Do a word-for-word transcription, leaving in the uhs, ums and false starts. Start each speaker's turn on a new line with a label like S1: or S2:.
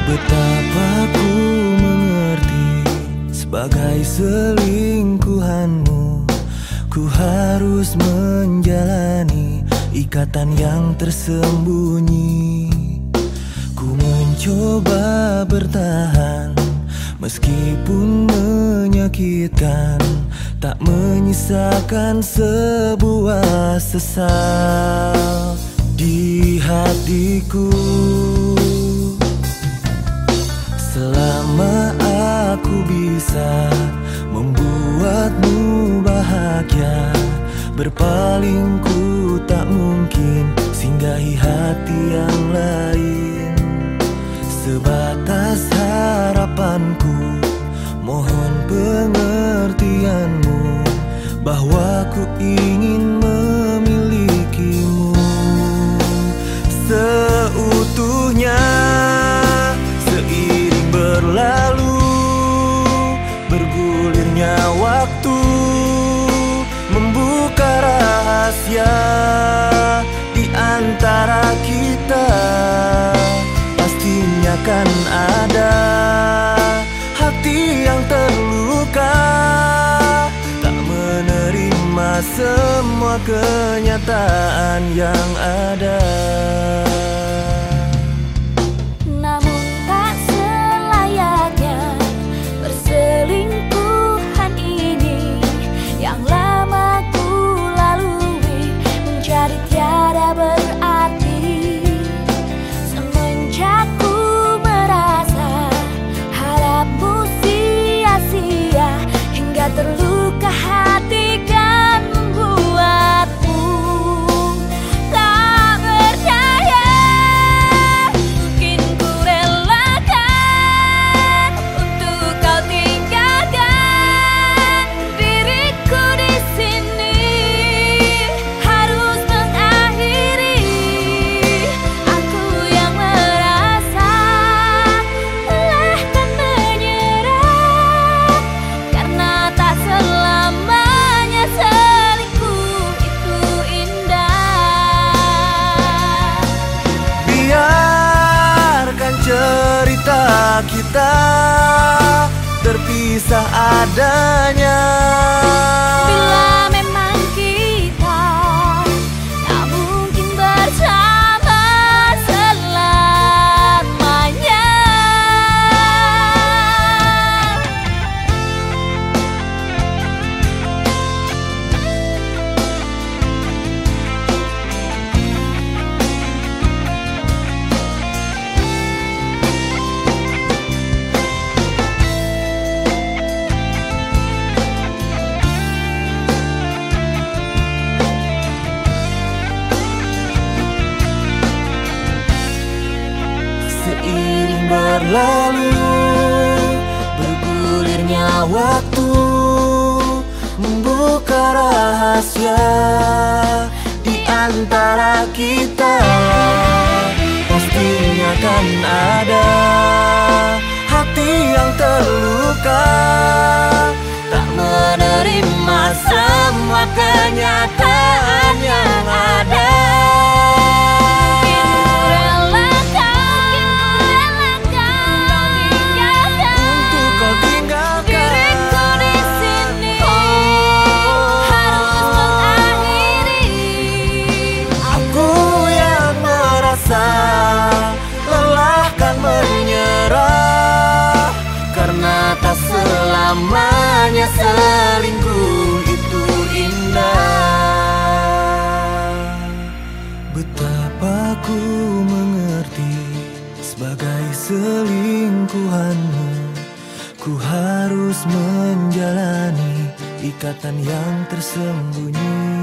S1: Betapa ku mengerti sebagai selingkuhanmu, ku harus menjalani ikatan yang tersembunyi. Ku mencoba bertahan meskipun menyakitkan, tak menyisakan sebuah sesal di hatiku. Selama aku bisa membuatmu bahagia, berpaling ku tak mungkin singgahi hati yang lain. Sebatas harapanku, mohon pengertianmu, bahwa ku ingin memilikimu seutuhnya. Seiring berlalu, bergulirnya waktu membuka rahasia di antara kita. Pastinya kan ada hati yang terluka, tak menerima semua kenyataan yang ada.
S2: Namun tak selayaknya perselingkuhan ini yang lama ku lalui menjadi tiada berarti. Semenjak ku merasa harapmu sia-sia, hingga terluka hati kan membuatmu tak percaya. Mungkin ku relakan untuk kau tinggalkan diriku di sini, harus mengakhiri. Aku yang merasa lelah dan menyerah, karena tak selamanya selingkuh itu indah.
S1: Biarkan cerita kita terpisah adanya.
S2: Bila memang kita tak mungkin bersama selamanya.
S1: Seiring berlalu, bergulirnya waktu membuka rahasia di antara kita. Pastinya kan ada hati yang terluka, tak menerima semua kenyataan yang ada. Selamanya selingkuh itu indah. Betapa ku mengerti sebagai selingkuhanmu, ku harus menjalani ikatan yang tersembunyi.